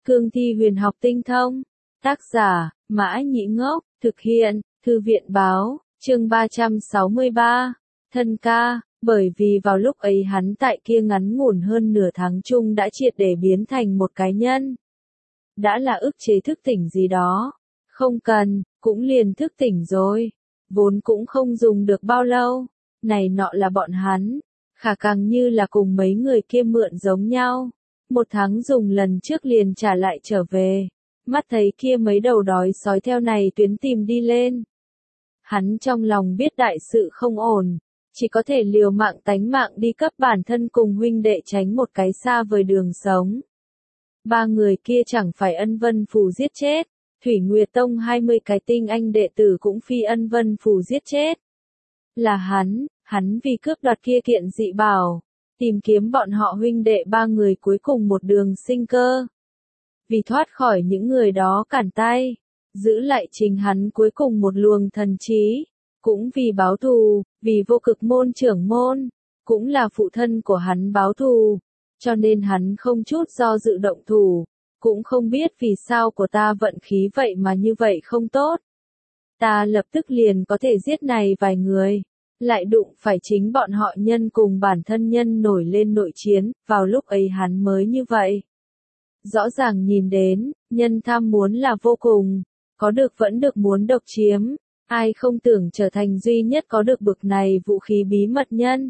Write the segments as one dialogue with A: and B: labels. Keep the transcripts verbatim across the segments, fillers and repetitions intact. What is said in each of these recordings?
A: Cương thi huyền học tinh thông. Tác giả, Mã Nhĩ Ngốc, thực hiện, Thư viện báo, chương ba trăm sáu mươi ba. Thân ca, bởi vì vào lúc ấy hắn tại kia ngắn ngủn hơn nửa tháng chung đã triệt để biến thành một cái nhân. Đã là ức chế thức tỉnh gì đó. Không cần, cũng liền thức tỉnh rồi. Vốn cũng không dùng được bao lâu. Này nọ là bọn hắn. Khả càng như là cùng mấy người kia mượn giống nhau. Một tháng dùng lần trước liền trả lại trở về. Mắt thấy kia mấy đầu đói sói theo này tuyến tìm đi lên. Hắn trong lòng biết đại sự không ổn. Chỉ có thể liều mạng tánh mạng đi cấp bản thân cùng huynh đệ tránh một cái xa vời đường sống. Ba người kia chẳng phải Ân Vân Phù giết chết. Thủy Nguyệt Tông hai mươi cái tinh anh đệ tử cũng phi Ân Vân Phù giết chết. Là hắn, hắn vì cướp đoạt kia kiện dị bảo. Tìm kiếm bọn họ huynh đệ ba người cuối cùng một đường sinh cơ. Vì thoát khỏi những người đó cản tay. Giữ lại chính hắn cuối cùng một luồng thần trí. Cũng vì báo thù, vì vô cực môn trưởng môn. Cũng là phụ thân của hắn báo thù. Cho nên hắn không chút do dự động thủ. Cũng không biết vì sao của ta vận khí vậy mà như vậy không tốt. Ta lập tức liền có thể giết này vài người. Lại đụng phải chính bọn họ nhân cùng bản thân nhân nổi lên nội chiến, vào lúc ấy hắn mới như vậy. Rõ ràng nhìn đến, nhân tham muốn là vô cùng, có được vẫn được muốn độc chiếm, ai không tưởng trở thành duy nhất có được bực này vũ khí bí mật nhân.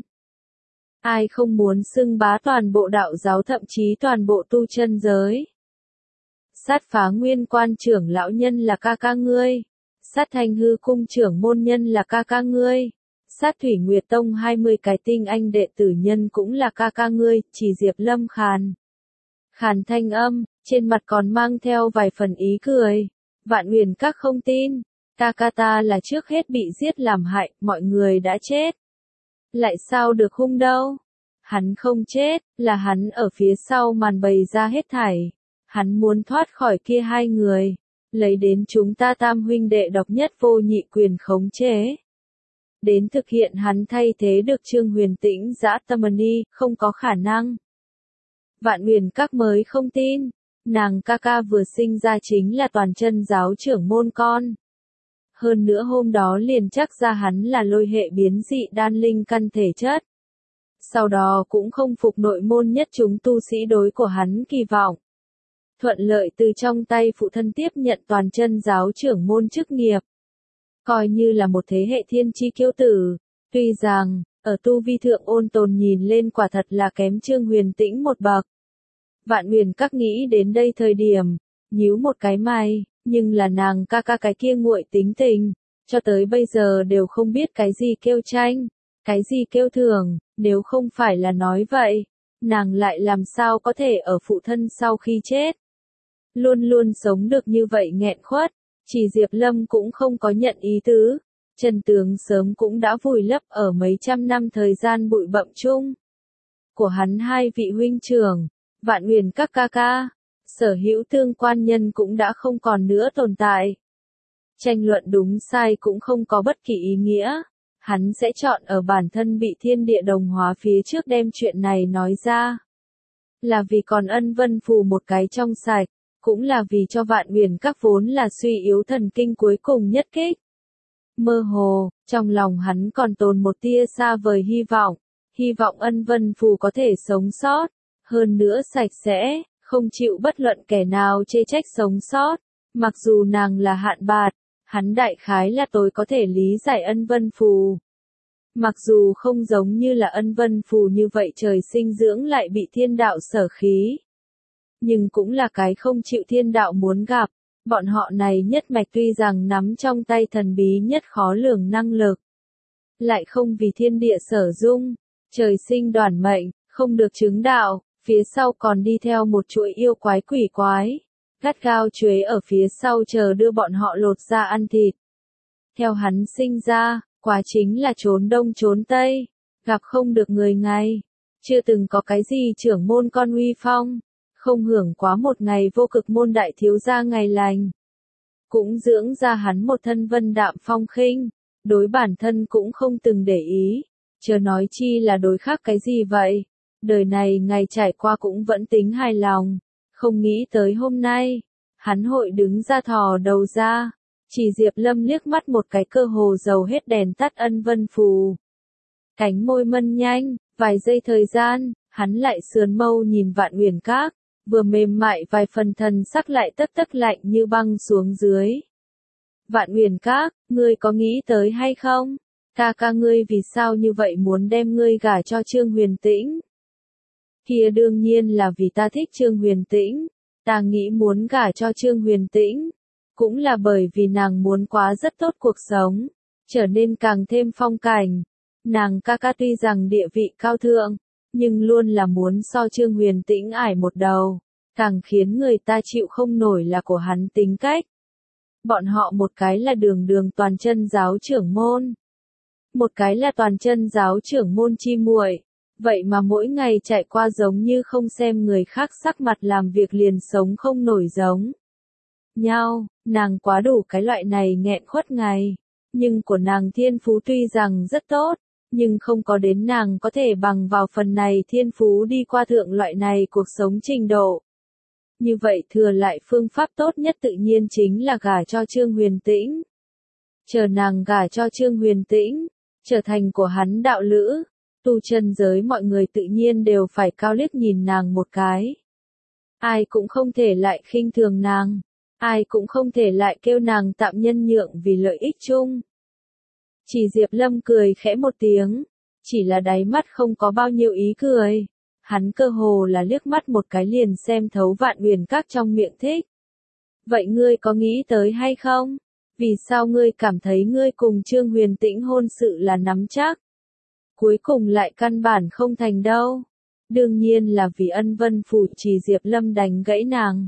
A: Ai không muốn xưng bá toàn bộ đạo giáo thậm chí toàn bộ tu chân giới. Sát phá nguyên quan trưởng lão nhân là ca ca ngươi, sát thanh hư cung trưởng môn nhân là ca ca ngươi. Sát Thủy Nguyệt Tông hai mươi cái tinh anh đệ tử nhân cũng là ca ca ngươi, chỉ Diệp Lâm khàn. Khàn thanh âm, trên mặt còn mang theo vài phần ý cười. Vạn Huyền Các không tin, ca ca ta là trước hết bị giết làm hại, mọi người đã chết. Lại sao được hung đâu? Hắn không chết, là hắn ở phía sau màn bày ra hết thảy. Hắn muốn thoát khỏi kia hai người, lấy đến chúng ta tam huynh đệ độc nhất vô nhị quyền khống chế. Đến thực hiện hắn thay thế được Trương Huyền Tĩnh Dã Tâm Ni, không có khả năng. Vạn Huyền Các mới không tin, nàng ca ca vừa sinh ra chính là toàn chân giáo trưởng môn con. Hơn nữa hôm đó liền chắc ra hắn là lôi hệ biến dị đan linh căn thể chất. Sau đó cũng không phục nội môn nhất chúng tu sĩ đối của hắn kỳ vọng. Thuận lợi từ trong tay phụ thân tiếp nhận toàn chân giáo trưởng môn chức nghiệp. Coi như là một thế hệ thiên chi kiêu tử, tuy rằng, ở tu vi thượng ôn tồn nhìn lên quả thật là kém Trương Huyền Tĩnh một bậc. Vạn Huyền Các nghĩ đến đây thời điểm, nhíu một cái mày, nhưng là nàng ca ca cái kia nguội tính tình, cho tới bây giờ đều không biết cái gì kêu tranh, cái gì kêu thường, nếu không phải là nói vậy, nàng lại làm sao có thể ở phụ thân sau khi chết. Luôn luôn sống được như vậy nghẹn khuất. Chỉ Diệp Lâm cũng không có nhận ý tứ, chân tướng sớm cũng đã vùi lấp ở mấy trăm năm thời gian bụi bặm chung. Của hắn hai vị huynh trưởng, Vạn Huyền Các ca ca, sở hữu tương quan nhân cũng đã không còn nữa tồn tại. Tranh luận đúng sai cũng không có bất kỳ ý nghĩa, hắn sẽ chọn ở bản thân bị thiên địa đồng hóa phía trước đem chuyện này nói ra. Là vì còn Ân Vân Phù một cái trong sạch. Cũng là vì cho Vạn Huyền Các vốn là suy yếu thần kinh cuối cùng nhất kích. Mơ hồ, trong lòng hắn còn tồn một tia xa vời hy vọng, hy vọng Ân Vân Phù có thể sống sót, hơn nữa sạch sẽ, không chịu bất luận kẻ nào chê trách sống sót, mặc dù nàng là hạn bạt, hắn đại khái là tôi có thể lý giải Ân Vân Phù. Mặc dù không giống như là Ân Vân Phù như vậy trời sinh dưỡng lại bị thiên đạo sở khí. Nhưng cũng là cái không chịu thiên đạo muốn gặp, bọn họ này nhất mạch tuy rằng nắm trong tay thần bí nhất khó lường năng lực. Lại không vì thiên địa sở dung, trời sinh đoản mệnh, không được chứng đạo, phía sau còn đi theo một chuỗi yêu quái quỷ quái, gắt gao chuế ở phía sau chờ đưa bọn họ lột ra ăn thịt. Theo hắn sinh ra, quá chính là trốn đông trốn tây, gặp không được người ngay, chưa từng có cái gì trưởng môn con uy phong. Không hưởng quá một ngày vô cực môn đại thiếu gia ngày lành. Cũng dưỡng ra hắn một thân vân đạm phong khinh, đối bản thân cũng không từng để ý, chớ nói chi là đối khác cái gì vậy. Đời này ngày trải qua cũng vẫn tính hài lòng, Không nghĩ tới hôm nay, hắn hội đứng ra thò đầu ra, chỉ Diệp Lâm liếc mắt một cái cơ hồ dầu hết đèn tắt Ân Vân Phù. Cánh môi mân nhanh, vài giây thời gian, hắn lại sườn mâu nhìn Vạn Uyển Các, vừa mềm mại vài phần thần sắc lại tất tất lạnh như băng xuống dưới. Vạn Uyển Các, ngươi có nghĩ tới hay không? Ca ca ngươi vì sao như vậy muốn đem ngươi gả cho Trương Huyền Tĩnh? Kia đương nhiên là vì ta thích Trương Huyền Tĩnh, ta nghĩ muốn gả cho Trương Huyền Tĩnh, cũng là bởi vì nàng muốn quá rất tốt cuộc sống, trở nên càng thêm phong cảnh. Nàng ca ca tuy rằng địa vị cao thượng, nhưng luôn là muốn so Trương Huyền Tĩnh ải một đầu, càng khiến người ta chịu không nổi là của hắn tính cách. Bọn họ một cái là đường đường toàn chân giáo trưởng môn, một cái là toàn chân giáo trưởng môn chi muội, vậy mà mỗi ngày chạy qua giống như không xem người khác sắc mặt làm việc liền sống không nổi giống nhau, nàng quá đủ cái loại này nghẹn khuất ngày, nhưng của nàng thiên phú tuy rằng rất tốt, nhưng không có đến nàng có thể bằng vào phần này thiên phú đi qua thượng loại này cuộc sống trình độ. Như vậy thừa lại phương pháp tốt nhất tự nhiên chính là gả cho Trương Huyền Tĩnh. Chờ nàng gả cho Trương Huyền Tĩnh, trở thành của hắn đạo lữ, tu chân giới mọi người tự nhiên đều phải cao liếc nhìn nàng một cái. Ai cũng không thể lại khinh thường nàng, ai cũng không thể lại kêu nàng tạm nhân nhượng vì lợi ích chung. Chỉ Diệp Lâm cười khẽ một tiếng, chỉ là đáy mắt không có bao nhiêu ý cười. Hắn cơ hồ là liếc mắt một cái liền xem thấu Vạn Uyển Các trong miệng thích. Vậy ngươi có nghĩ tới hay không? Vì sao ngươi cảm thấy ngươi cùng Trương Huyền Tĩnh hôn sự là nắm chắc? Cuối cùng lại căn bản không thành đâu. Đương nhiên là vì Ân Vân Phủ. Chỉ Diệp Lâm đánh gãy nàng.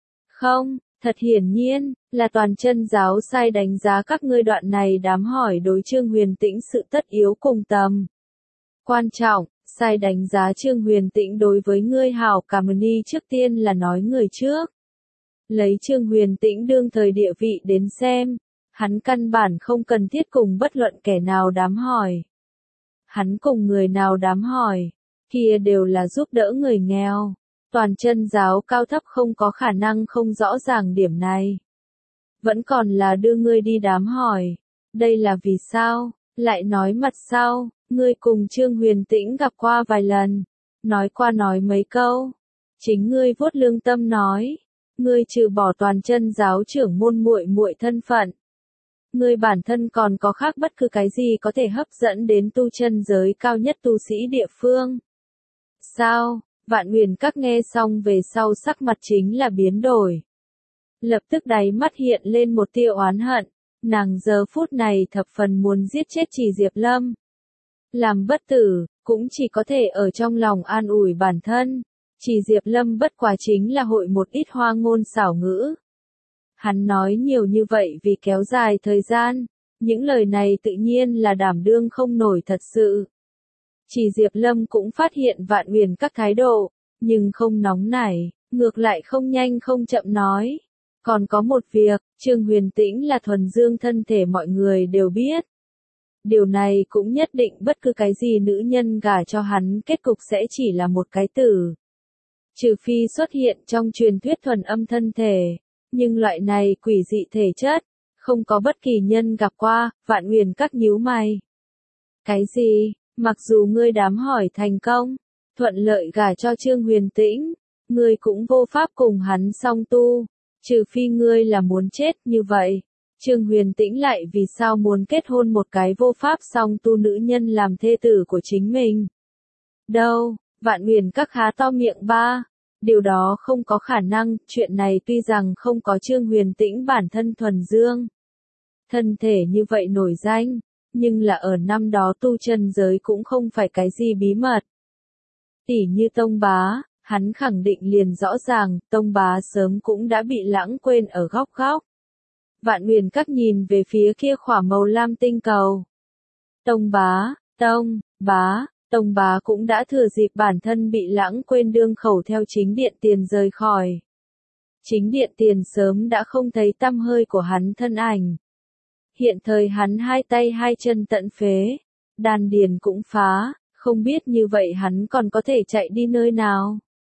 A: Không, thật hiển nhiên, là toàn chân giáo sai đánh giá các ngươi đoạn này đám hỏi đối Trương Huyền Tĩnh sự tất yếu cùng tầm quan trọng. Sai đánh giá Trương Huyền Tĩnh đối với ngươi hảo cảm ni trước tiên là nói người trước. Lấy Trương Huyền Tĩnh đương thời địa vị đến xem, hắn căn bản không cần thiết cùng bất luận kẻ nào đám hỏi. Hắn cùng người nào đám hỏi, kia đều là giúp đỡ người nghèo. Toàn chân giáo cao thấp không có khả năng không rõ ràng điểm này. Vẫn còn là đưa ngươi đi đám hỏi. Đây là vì sao? Lại nói mặt sau, ngươi cùng Trương Huyền Tĩnh gặp qua vài lần, nói qua nói mấy câu. Chính ngươi vuốt lương tâm nói, ngươi trừ bỏ toàn chân giáo trưởng môn muội muội thân phận, ngươi bản thân còn có khác bất cứ cái gì có thể hấp dẫn đến tu chân giới cao nhất tu sĩ địa phương. Sao? Vạn Uyển Các nghe xong về sau sắc mặt chính là biến đổi. Lập tức đáy mắt hiện lên một tia oán hận, nàng giờ phút này thập phần muốn giết chết Chỉ Diệp Lâm. Làm bất tử, cũng chỉ có thể ở trong lòng an ủi bản thân. Chỉ Diệp Lâm bất quá chính là hội một ít hoa ngôn xảo ngữ. Hắn nói nhiều như vậy vì kéo dài thời gian, những lời này tự nhiên là đảm đương không nổi thật sự. Chỉ Diệp Lâm cũng phát hiện Vạn Uyển Các thái độ, nhưng không nóng nảy, ngược lại không nhanh không chậm nói. Còn có một việc, Trương Huyền Tĩnh là thuần dương thân thể mọi người đều biết. Điều này cũng nhất định bất cứ cái gì nữ nhân gả cho hắn kết cục sẽ chỉ là một cái tử. Trừ phi xuất hiện trong truyền thuyết thuần âm thân thể, nhưng loại này quỷ dị thể chất, không có bất kỳ nhân gặp qua. Vạn Uyển Các nhíu mày. Cái gì? Mặc dù ngươi đám hỏi thành công, thuận lợi gả cho Trương Huyền Tĩnh, ngươi cũng vô pháp cùng hắn song tu, trừ phi ngươi là muốn chết như vậy. Trương Huyền Tĩnh lại vì sao muốn kết hôn một cái vô pháp song tu nữ nhân làm thê tử của chính mình? Đâu, Vạn Uyển Các há to miệng ba, điều đó không có khả năng. Chuyện này tuy rằng không có Trương Huyền Tĩnh bản thân thuần dương thân thể như vậy nổi danh, nhưng là ở năm đó tu chân giới cũng không phải cái gì bí mật. Tỉ như Tông Bá, hắn khẳng định liền rõ ràng, Tông Bá sớm cũng đã bị lãng quên ở góc góc. Vạn Uyển Các nhìn về phía kia khỏa màu lam tinh cầu. Tông Bá, Tông, Bá, Tông Bá cũng đã thừa dịp bản thân bị lãng quên đương khẩu theo Chính Điện Tiền rời khỏi. Chính Điện Tiền sớm đã không thấy tăm hơi của hắn thân ảnh. Hiện thời hắn hai tay hai chân tận phế, đan điền cũng phá, không biết như vậy hắn còn có thể chạy đi nơi nào.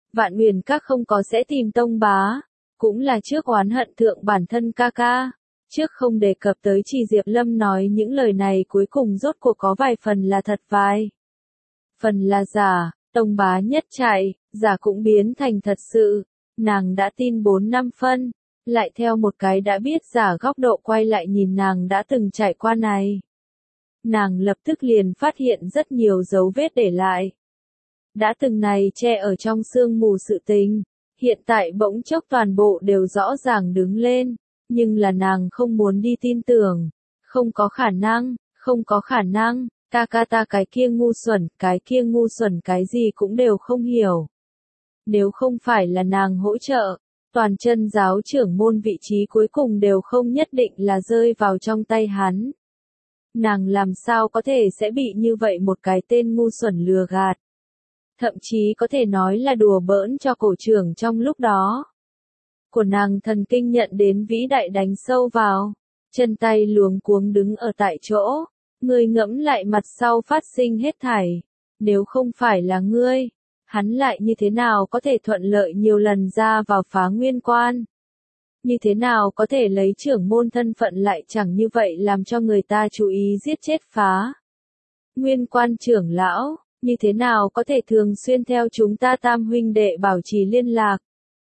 A: Vạn Huyền Các không có sẽ tìm Tông Bá, cũng là trước oán hận thượng bản thân ca ca. Trước không đề cập tới Chỉ Diệp Lâm nói những lời này cuối cùng rốt cuộc có vài phần là thật vài phần là giả, Tông Bá nhất chạy, giả cũng biến thành thật sự, nàng đã tin bốn năm phân, lại theo một cái đã biết giả góc độ quay lại nhìn nàng đã từng trải qua này. Nàng lập tức liền phát hiện rất nhiều dấu vết để lại. Đã từng này che ở trong sương mù sự tình, hiện tại bỗng chốc toàn bộ đều rõ ràng đứng lên, nhưng là nàng không muốn đi tin tưởng, không có khả năng, không có khả năng, ca ca ta cái kia ngu xuẩn, cái kia ngu xuẩn cái gì cũng đều không hiểu. Nếu không phải là nàng hỗ trợ, toàn chân giáo trưởng môn vị trí cuối cùng đều không nhất định là rơi vào trong tay hắn. Nàng làm sao có thể sẽ bị như vậy một cái tên ngu xuẩn lừa gạt. Thậm chí có thể nói là đùa bỡn cho cổ trưởng trong lúc đó. Của nàng thần kinh nhận đến vĩ đại đánh sâu vào, chân tay luống cuống đứng ở tại chỗ, ngươi ngẫm lại mặt sau phát sinh hết thảy, nếu không phải là ngươi, hắn lại như thế nào có thể thuận lợi nhiều lần ra vào Phá Nguyên Quan? Như thế nào có thể lấy trưởng môn thân phận lại chẳng như vậy làm cho người ta chú ý giết chết Phá Nguyên Quan trưởng lão, như thế nào có thể thường xuyên theo chúng ta tam huynh đệ bảo trì liên lạc?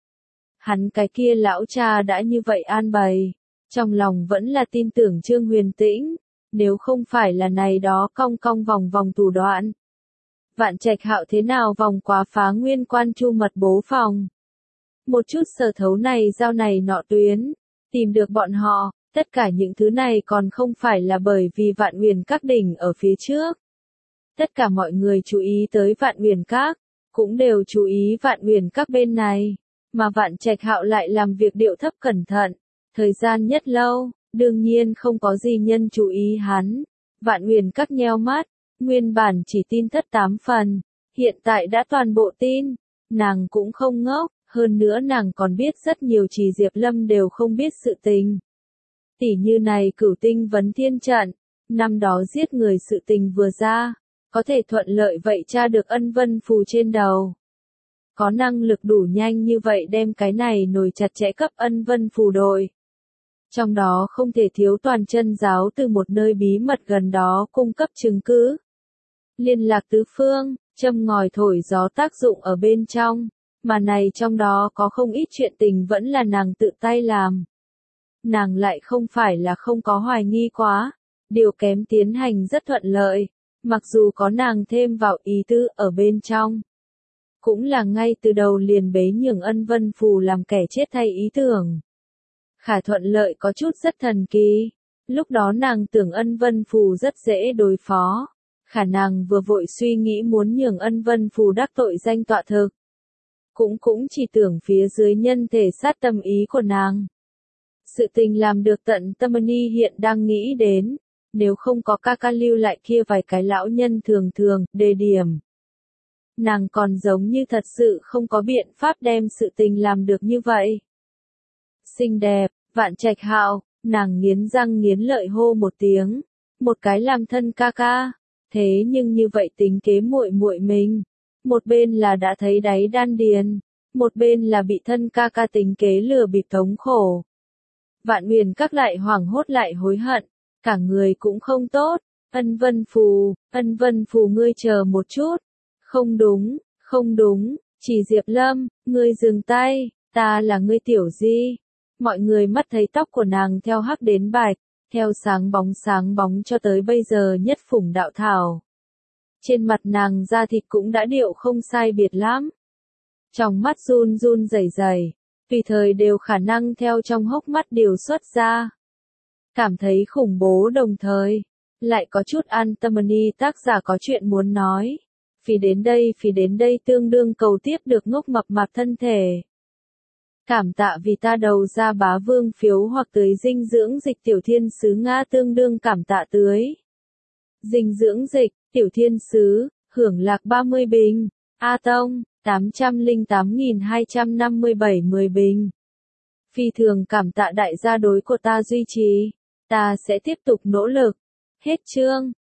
A: Hắn cái kia lão cha đã như vậy an bày, trong lòng vẫn là tin tưởng Trương Huyền Tĩnh, nếu không phải là này đó cong cong vòng vòng thủ đoạn. Vạn Trạch Hạo thế nào vòng qua Phá Nguyên Quan chu mật bố phòng? Một chút sở thấu này giao này nọ tuyến, tìm được bọn họ, tất cả những thứ này còn không phải là bởi vì Vạn Huyền Các đỉnh ở phía trước. Tất cả mọi người chú ý tới Vạn Huyền Các, cũng đều chú ý Vạn Huyền Các bên này, mà Vạn Trạch Hạo lại làm việc điệu thấp cẩn thận, thời gian nhất lâu, đương nhiên không có gì nhân chú ý hắn. Vạn Huyền Các nheo mắt, nguyên bản chỉ tin thất tám phần, hiện tại đã toàn bộ tin, nàng cũng không ngốc, hơn nữa nàng còn biết rất nhiều Chỉ Diệp Lâm đều không biết sự tình. Tỷ như này Cửu Tinh vấn thiên trận, năm đó giết người sự tình vừa ra, có thể thuận lợi vậy tra được ân vân phù trên đầu. Có năng lực đủ nhanh như vậy đem cái này nổi chặt chẽ cấp ân vân phù đội. Trong đó không thể thiếu toàn chân giáo từ một nơi bí mật gần đó cung cấp chứng cứ. Liên lạc tứ phương, châm ngòi thổi gió tác dụng ở bên trong, mà này trong đó có không ít chuyện tình vẫn là nàng tự tay làm. Nàng lại không phải là không có hoài nghi quá, điều kém tiến hành rất thuận lợi, mặc dù có nàng thêm vào ý tư ở bên trong. Cũng là ngay từ đầu liền bế nhường ân vân phù làm kẻ chết thay ý tưởng. Khả thuận lợi có chút rất thần kỳ, lúc đó nàng tưởng ân vân phù rất dễ đối phó, khả năng vừa vội suy nghĩ muốn nhường ân vân phù đắc tội danh tọa thực. Cũng cũng chỉ tưởng phía dưới nhân thể sát tâm ý của nàng. Sự tình làm được tận tâm ni hiện đang nghĩ đến, nếu không có ca ca lưu lại kia vài cái lão nhân thường thường, đề điểm. Nàng còn giống như thật sự không có biện pháp đem sự tình làm được như vậy. Xinh đẹp, Vạn Trạch Hạo, nàng nghiến răng nghiến lợi hô một tiếng, một cái làm thân ca ca, thế nhưng như vậy tính kế muội muội mình, một bên là đã thấy đáy đan điền, một bên là bị thân ca ca tính kế lừa bịp thống khổ. Vạn Huyền Các lại hoảng hốt lại hối hận, cả người cũng không tốt, ân vân phù, ân vân phù ngươi chờ một chút, không đúng, không đúng, Chỉ Diệp Lâm, ngươi dừng tay, ta là ngươi tiểu di. Mọi người mắt thấy tóc của nàng theo hắc đến bạch, theo sáng bóng sáng bóng cho tới bây giờ nhất phủng đạo thảo. Trên mặt nàng da thịt cũng đã điệu không sai biệt lắm. Trong mắt run run rẩy rẩy, tùy thời đều khả năng theo trong hốc mắt điều xuất ra. Cảm thấy khủng bố đồng thời, lại có chút an tâm ni tác giả có chuyện muốn nói. Phí đến đây phí đến đây tương đương cầu tiếp được ngốc mập mạp thân thể. Cảm tạ vì ta đầu ra bá vương phiếu hoặc tưới dinh dưỡng dịch tiểu thiên sứ Nga tương đương cảm tạ tưới. Dinh dưỡng dịch, tiểu thiên sứ, hưởng lạc ba mươi bình, A Tông, tám trăm lẻ tám nghìn hai trăm năm mươi bảy mười bình. Phi thường cảm tạ đại gia đối của ta duy trì, ta sẽ tiếp tục nỗ lực. Hết chương.